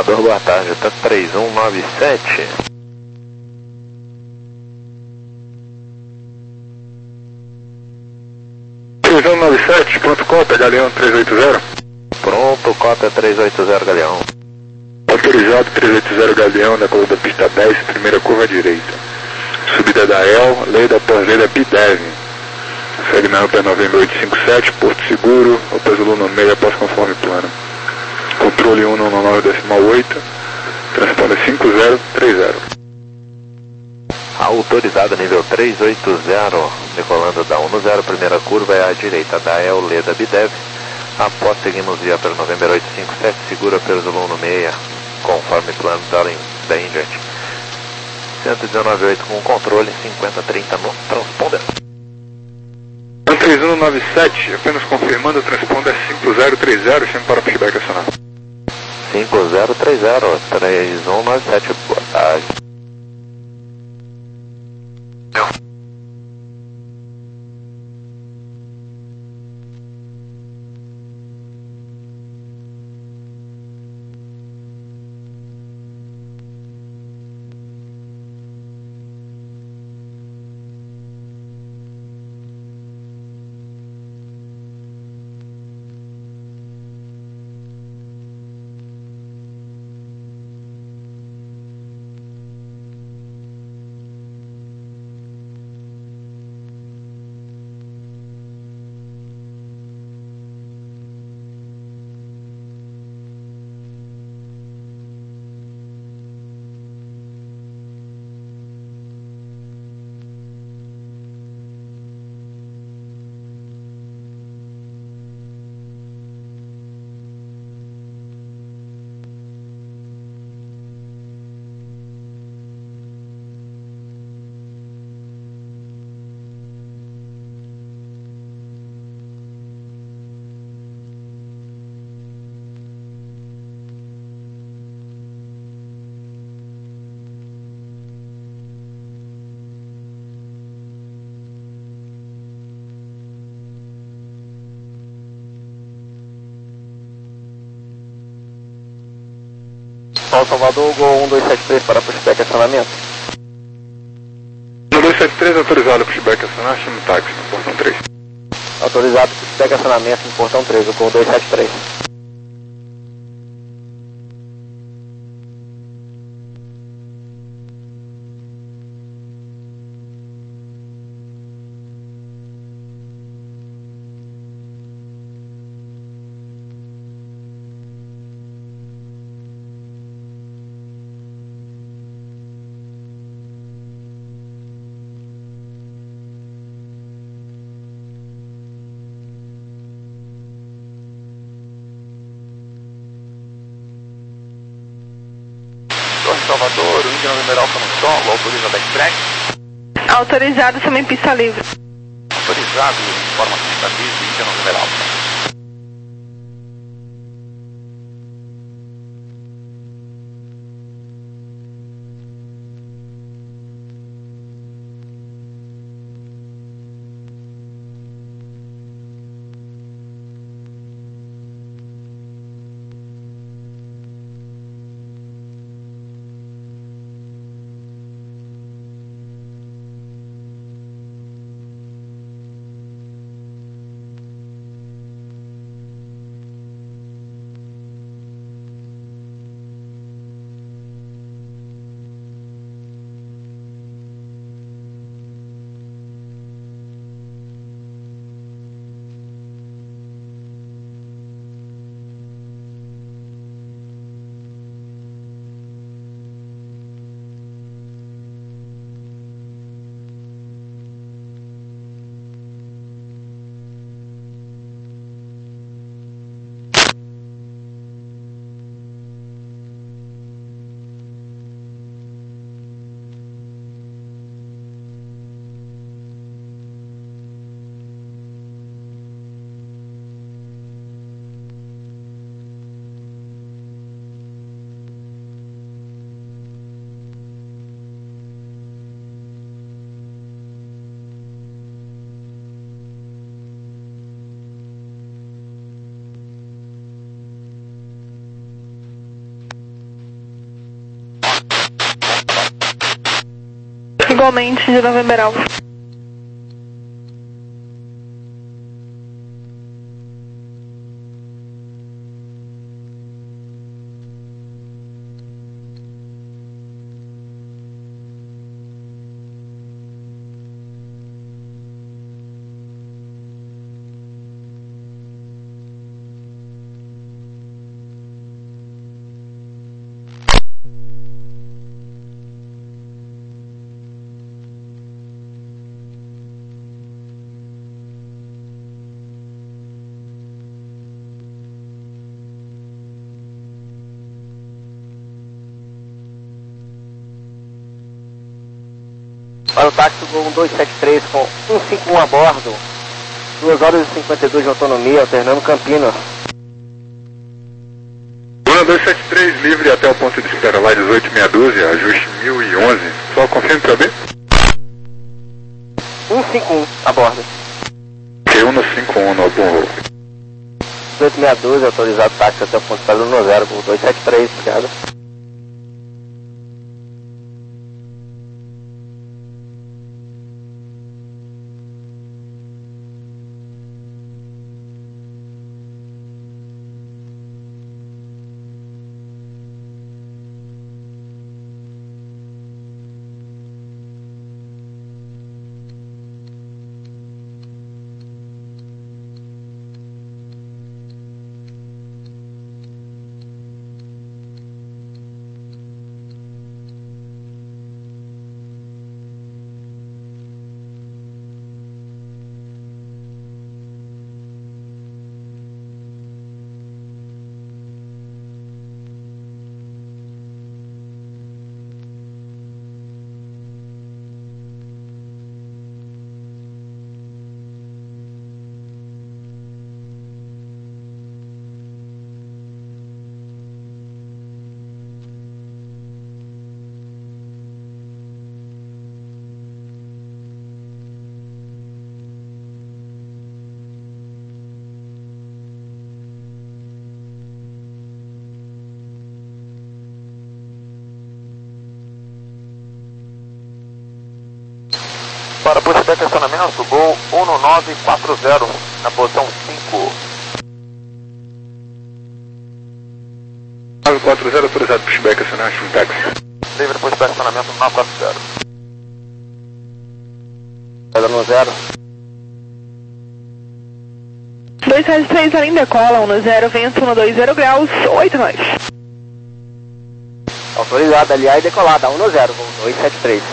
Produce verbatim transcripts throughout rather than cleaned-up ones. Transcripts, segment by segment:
Salvador, boa tarde, tá três um nove sete. três um nove sete, pronto, cópia, Galeão três oito zero. Pronto, cópia três oito zero, Galeão. Autorizado três oito zero, Galeão, da curva da pista dez, primeira curva à direita. Subida da E L, lei da pós-lei da P D E V. Segmento P novembro oito cinco sete, Porto Seguro, o peso Luna meio após conforme plano. Controle um nove nove decimal oito, transponder cinco zero três zero. Autorizado nível três oito zero, decolando da um zero, primeira curva é à direita da E L, lei da B D E V. Após seguimos via para novembro oito cinco sete, segura peso Luna meia, conforme plano, darem bem diante. cento e dezenove oito com controle, cinquenta trinta no transponder. três um nove sete, apenas confirmando, o transponder cinco zero três zero, chame para o pushback acionar. cinco zero três zero, três um nove sete, boa tarde. São Salvador, Gol um dois sete três para pushback acionamento. um dois sete três, autorizado pushback acionar, chame o táxi no portão três. Autorizado pushback acionamento no portão três, o Gol dois sete três. Salvador, o Índia numeral está no solo, autoriza backtrack? Autorizado, também pista livre. Autorizado, informa pista livre, Índia numeral. somente de November Alpha. Para o táxi Gol um dois sete três com cento e cinquenta e um a bordo, duas horas e cinquenta e dois de autonomia, alternando Campinas. um dois sete três, livre até o ponto de espera lá, dezoito meia dúzia, ajuste mil e onze. Só confirme para ver. cento e cinquenta e um a bordo. Q um no cinquenta e um no Open Roll. dezoito meia dúzia, autorizado táxi até o ponto de espera do um zero, Gol dois sete três, obrigado. Para pushback estacionamento, Gol um nove quatro zero, na posição cinco. nove quatro zero, autorizado pushback, acionamento, um táxi. Livre pushback estacionamento nove quatro zero. Pedra no zero. dois sete três, além decola, um no zero, vento um dois zero graus, oito nós. Autorizado, aliar e decolada, um no zero, Gol dois sete três.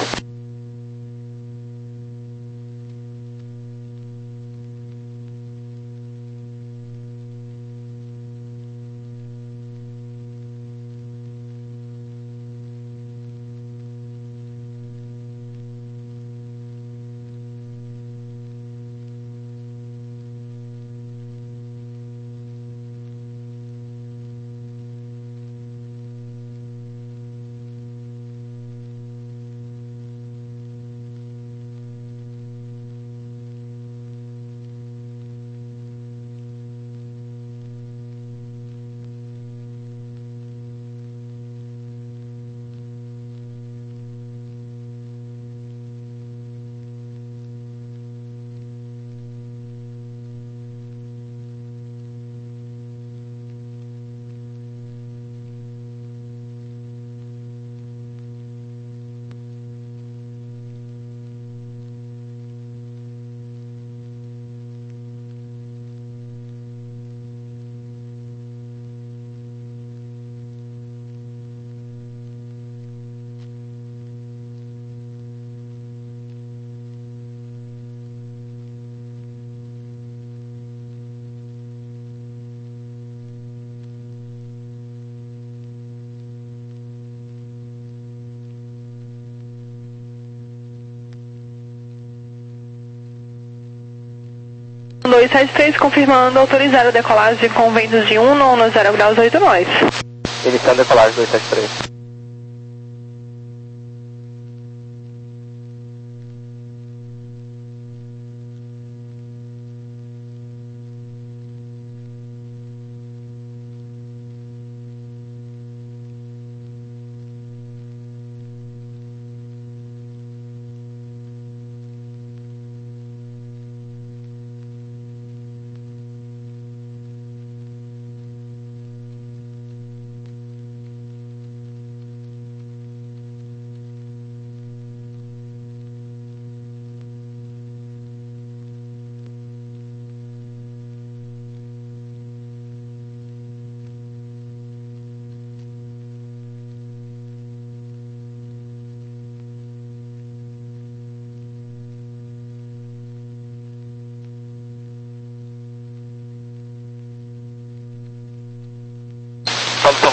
dois sete três, confirmando, autorizado a decolagem com ventos de um no zero graus, oito nós. Iniciando a decolagem dois sete três.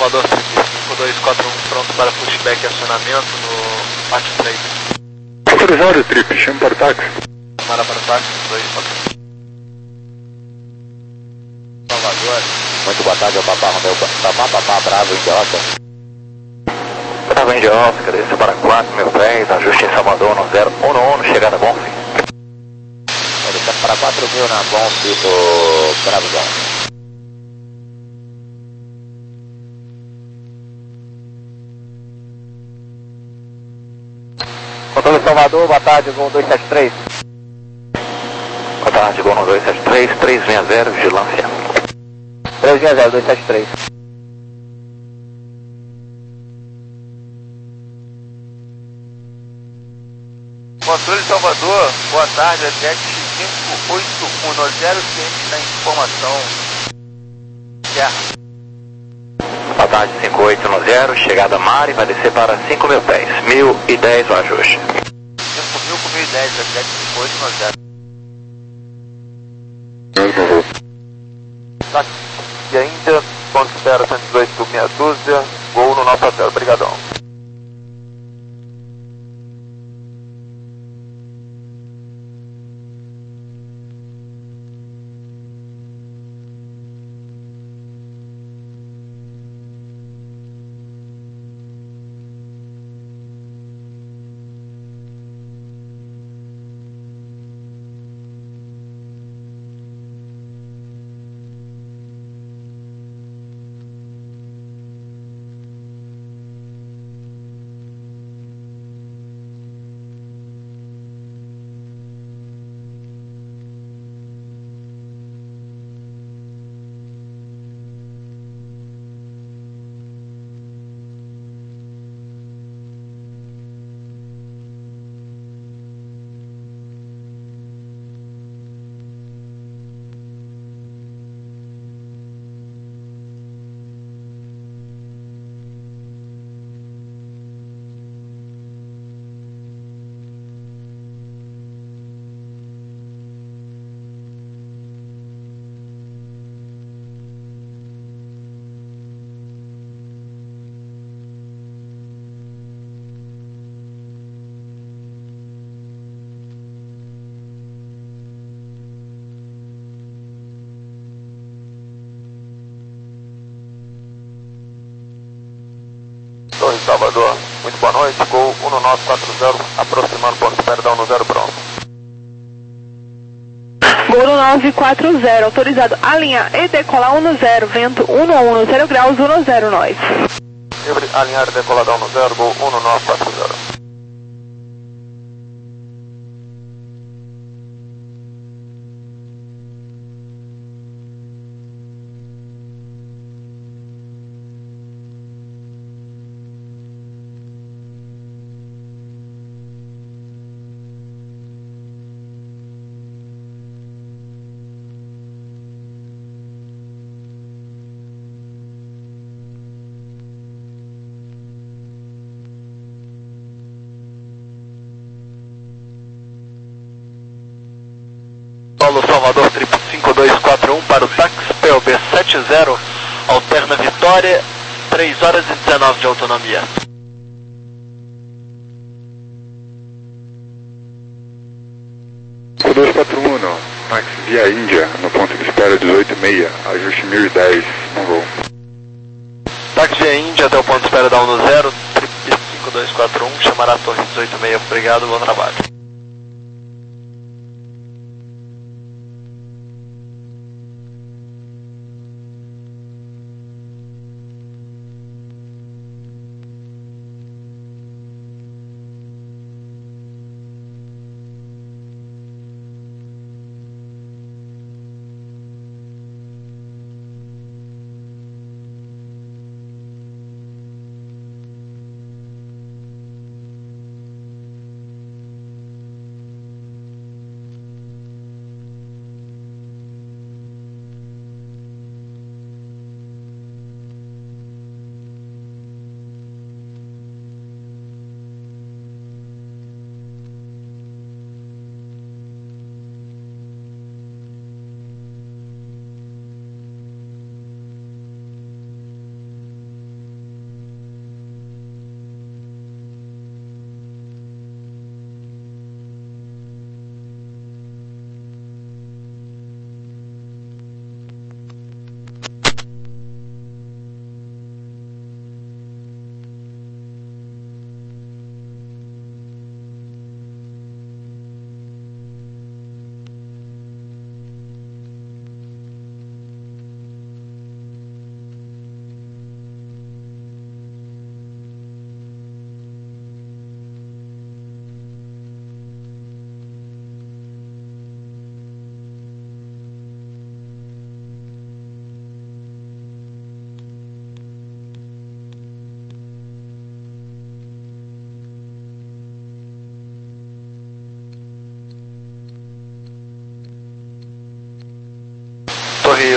Salvador, cinco dois quatro um, pronto para pushback e acionamento no pátio três. Autorizado, Trip, chame para o táxi. Chamada para o táxi, dois quatro um. Salvador. Muito boa tarde, é o Papá Romeu, Papá, Papá, Bravo, Idiota. Bravo, Idiota, cadência para quatro mil pés, ajuste em Salvador no zero um um, chegada bom fim. Descendo para quatro mil na Bonf do Bravo John. Controle Salvador, boa tarde, Gol dois sete três. Boa tarde, Gol no dois sete três, três seis zero, vigilância. três seis zero, dois sete três. Controle Salvador, boa tarde, é sete cinco oito um, no zero ciente da informação. Certo. Boa tarde, cinco oito um zero, chegada Mari, vai descer para cinco mil pés, mil e dez o ajuste. cinco mil com mil e dez, é sete cinco oito um zero. Tá. E ainda, ponto espera cento e dezoito, meia dúzia, Gol no nosso hotel, obrigadão. Torre Salvador, muito boa noite, Gol um nove quatro zero, aproximando ponto espera, dá um no zero pronto. Gol nove quatro zero, autorizado a linha e decolar um no zero, vento um um no zero graus, um no zero nós. Livre, alinhar e decolar, dá um no zero, Gol um nove quatro zero. Paulo Salvador, triplo cinco dois quatro um para o táxi P O B sete zero, alterna Vitória, três horas e dezenove de autonomia. dois quatro um, não. Max via Índia, no ponto de espera dezoito e meia, ajuste mil e dez, não vou. Táxi via Índia até o ponto de espera da um no zero, triplo cinco dois quatro um, chamará a torre dezoito e meia, obrigado, bom trabalho.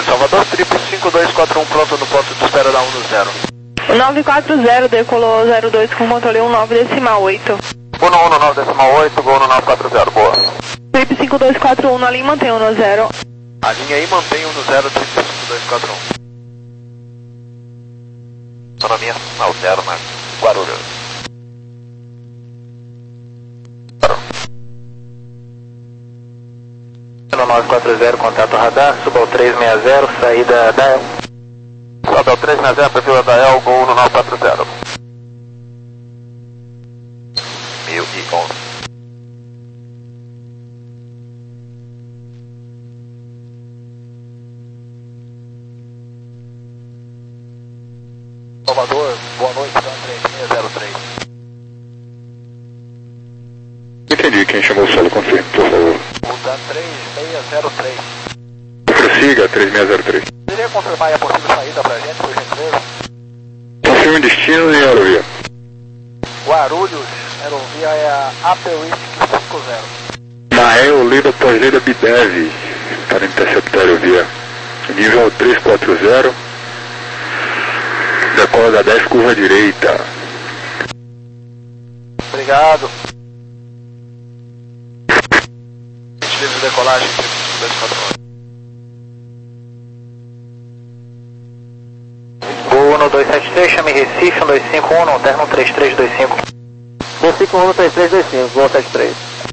Salvador, triplo cinco dois quatro um, pronto no ponto de espera da um no zero. nove quatro zero, decolou zero dois com controle um nove decimal oito. um no um no nove decimal oito, gol no nove quatro zero, boa. Trip cinco dois quatro um na linha, mantém um no zero. A linha aí mantém um no zero, triplo cinco dois quatro um. Autonomia ao zero na Guarulhos. No nove quatro zero, contato radar, suba ao três seis zero, saída da El. Sobe ao três seis zero, perfil da El, gol no nove quatro zero. mil e onze. Salvador, boa noite, Dan três seis zero três. Entendi, quem chamou o solo, confirme, por favor. O Dan três seis zero três. Prossiga, três seis zero três. Poderia confirmar a possível saída pra gente, por gentileza? Confirme destino e aerovia. Guarulhos, aerovia é a A P Whisky cinco zero. Nael, Leda, pós-Leda, Bidev, para interceptar a aerovia. Nível três quatro zero. Decola da dez, curva direita. Obrigado. Livre de decolagem, dois quatro nove. Gol um dois sete três, chame Recife, um dois cinco um, alterno três três dois cinco. Recife um três três dois cinco, gol sete três.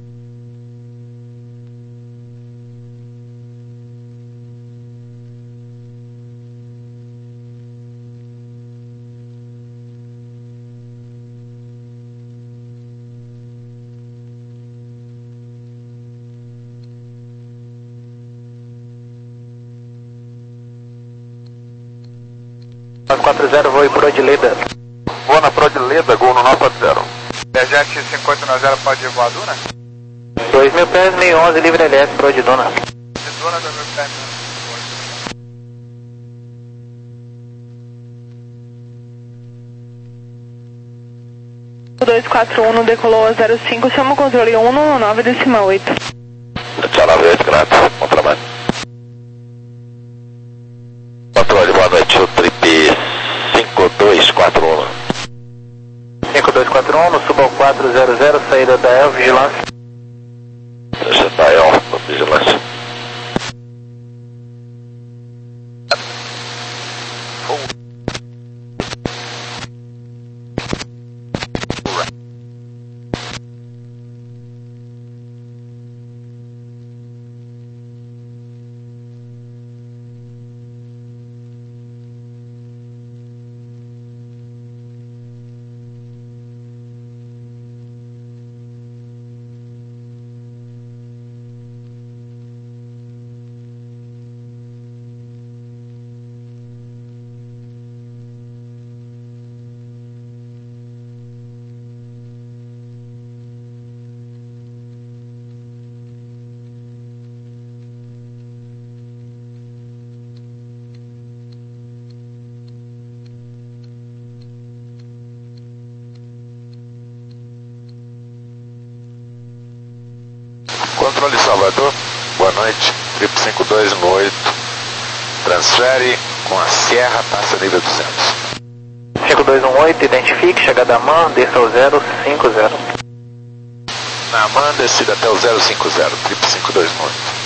nove quatro zero, vou ir por Odileda. Vou na Prodileda, gol no nove quatro zero. Viajante cinco oito nove zero, pode ir voadora? dois mil pés, mil e onze, livre L S, por Odidona. Odidona, dois mil pés. dois quatro um, decolou zero cinco, chama o controle um no nove decimal oito. Tchau, nove oito, grato. Bom trabalho. Controle, boa noite, o trip cinco dois quatro um. cinco dois quatro um, no suba ao quatro zero zero, saída da El, vigilância. Deixa da El, vigilância. Controle Salvador, boa noite, trip cinco dois um oito, transfere com a Sierra, passa nível duzentos. cinco dois um oito, identifique, chegada a man, desça ao zero cinco zero. Na man, descida até o zero cinco zero, trip cinco dois um oito.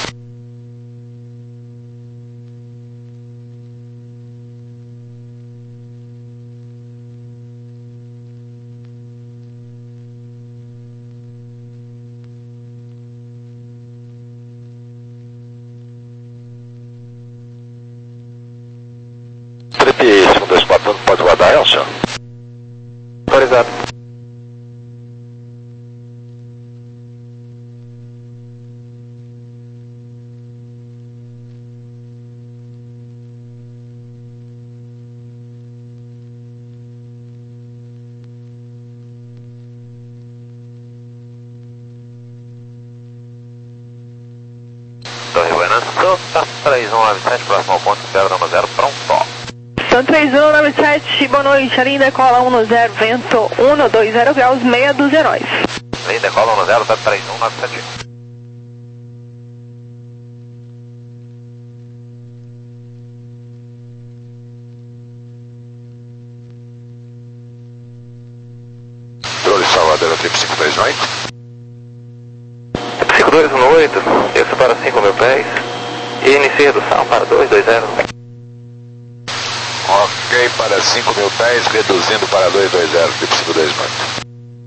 Trip cinco dois quatro, pode guardar, Elcio? Autorizado. Torre Buenas, Santa três um nove sete, próximo ao ponto, zero zero, pronto. São três um nove sete, boa noite, a linha decola um no zero, vento um no dois zero graus, meia dos heróis. Linha decola um no zero, sete três um nove sete. trip cinco dois oito. cinco dois um oito, isso para cinco mil pés. E inicia redução para dois dois zero. Ok, para cinco mil pés, reduzindo para dois dois zero, trip cinco dois oito.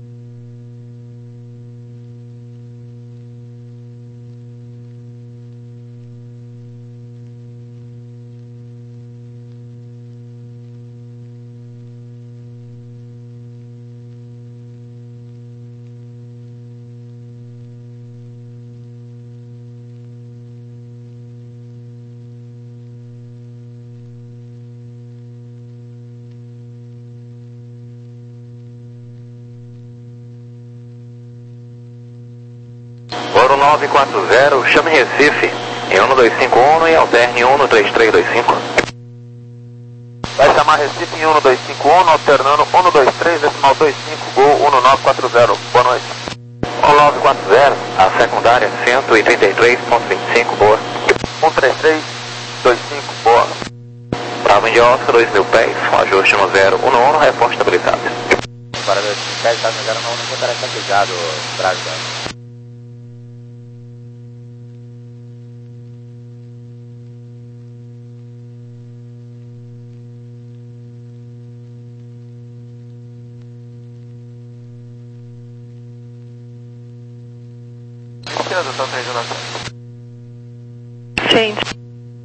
Ouro nove quatro zero, chame Recife em um dois cinco um e alterne um três três dois cinco. Vai chamar Recife em um dois cinco um, alternando um dois três, decimal dois cinco, gol um nove quatro zero. Boa noite. um nove quatro zero, a secundária cento e trinta e três ponto vinte e cinco, boa. um três três dois cinco, boa. Bravo India Oscar, dois mil pés, um ajuste no zero um um, reforço estabilizado. Para dois mil pés, tá chegando na única tarefa ligado, Brasil. Gente.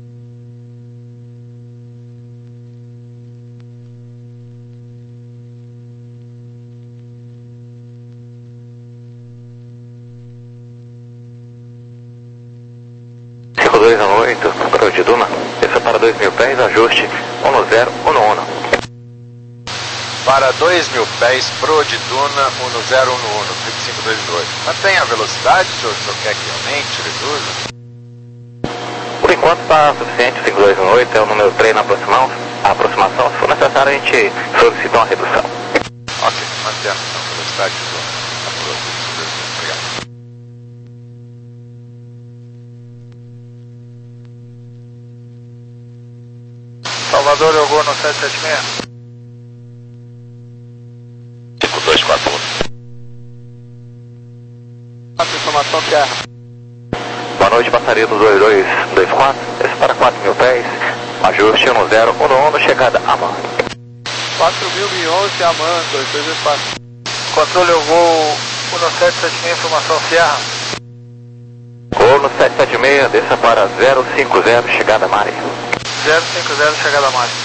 cinco dois um oito, Cruz de Duna, desça para dois mil pés, ajuste um zero um um. Para dois mil pés, Pro de Duna um zero um um, trip cinco dois oito. Mantém a velocidade, senhor, o senhor quer que aumente, reduza? Por enquanto está suficiente, cinco dois um oito é o número três na aproximação. A aproximação, se for necessário, a gente solicita uma redução. Ok, mantendo então a velocidade de Duna. Obrigado. Salvador, jogou no sete sete seis. cinco dois quatro um. Informação terra. Boa noite, passaria do dois dois dois quatro, esse para quatro mil pés, ajuste um zero um um, chegada a mão. quatro mil e onze, Aman, dois dois dois quatro. Controle, eu vou um sete sete seis, informação Sierra. Gol no sete sete seis, desça para zero cinco zero, chegada a Mari. zero cinco zero, chegada a Mari.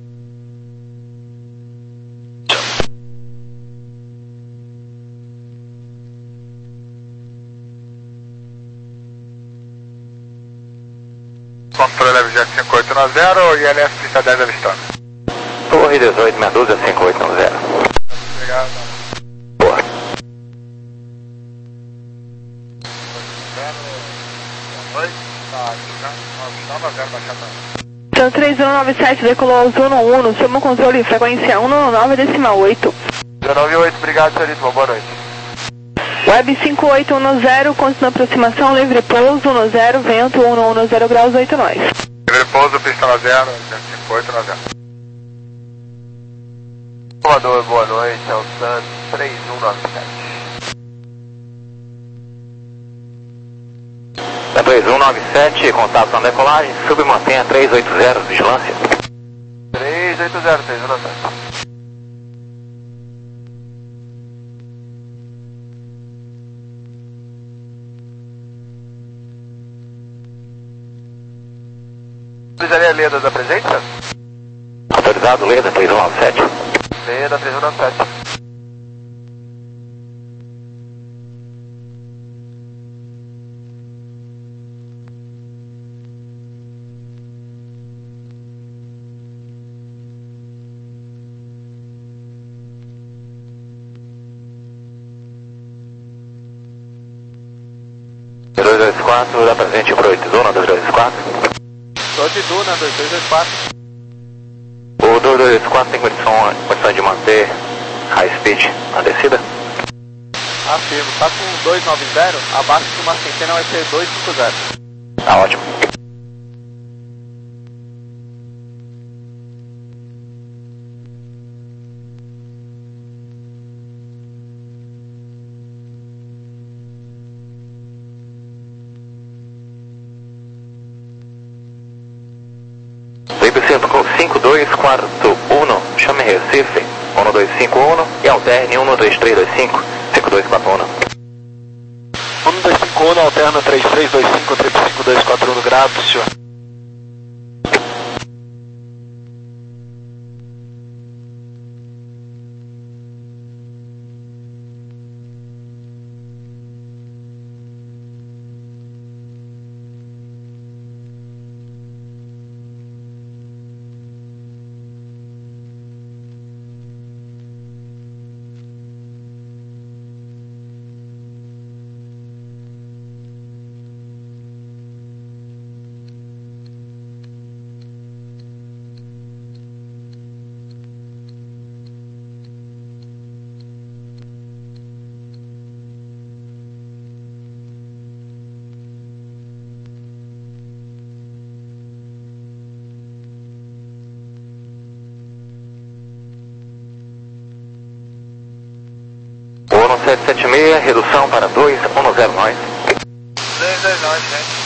Controle Abject cinco oito nove zero e L S pista dez avistando. Torre dezoito, Medusa cinco oito nove zero. Obrigado. Boa. Boa noite. Tá, avistando a zero, baixada. Então três um nove sete decolou ao Zona um, chama o controle frequência um nove decimal oito. dezenove oito, obrigado, senhorita, boa noite. Web cinco oito um zero, continua aproximação, livre pouso no zero, vento um um zero graus, oito nós. Livre pouso, pista na zero, cinco oito na zero. Salvador, boa noite, é o Santos três um nove sete. É três um nove sete, contato na decolagem, submantenha três oito zero, vigilância. três oito zero, três um nove sete. Autorizaria Leda da presença? Autorizado, Leda, três um nove sete. Leda, três um nove sete. dois dois quatro, dá presente para oito Duna, dois dois quatro. Tô de Duna, dois dois dois quatro. O dois dois quatro tem condição, condição de manter high speed na descida? Afirmo, tá com dois nove zero, abaixo de uma centena vai ser dois cinco zero. Tá ótimo. cinco dois quatro um, chame Recife, um dois cinco um e alterne um dois três dois cinco, cinco dois quatro um. um dois cinco um, alterna três três dois cinco, cinco dois quatro um, grato, senhor. um sete sete seis, redução para dois um zero nove. dois dois nove, gente.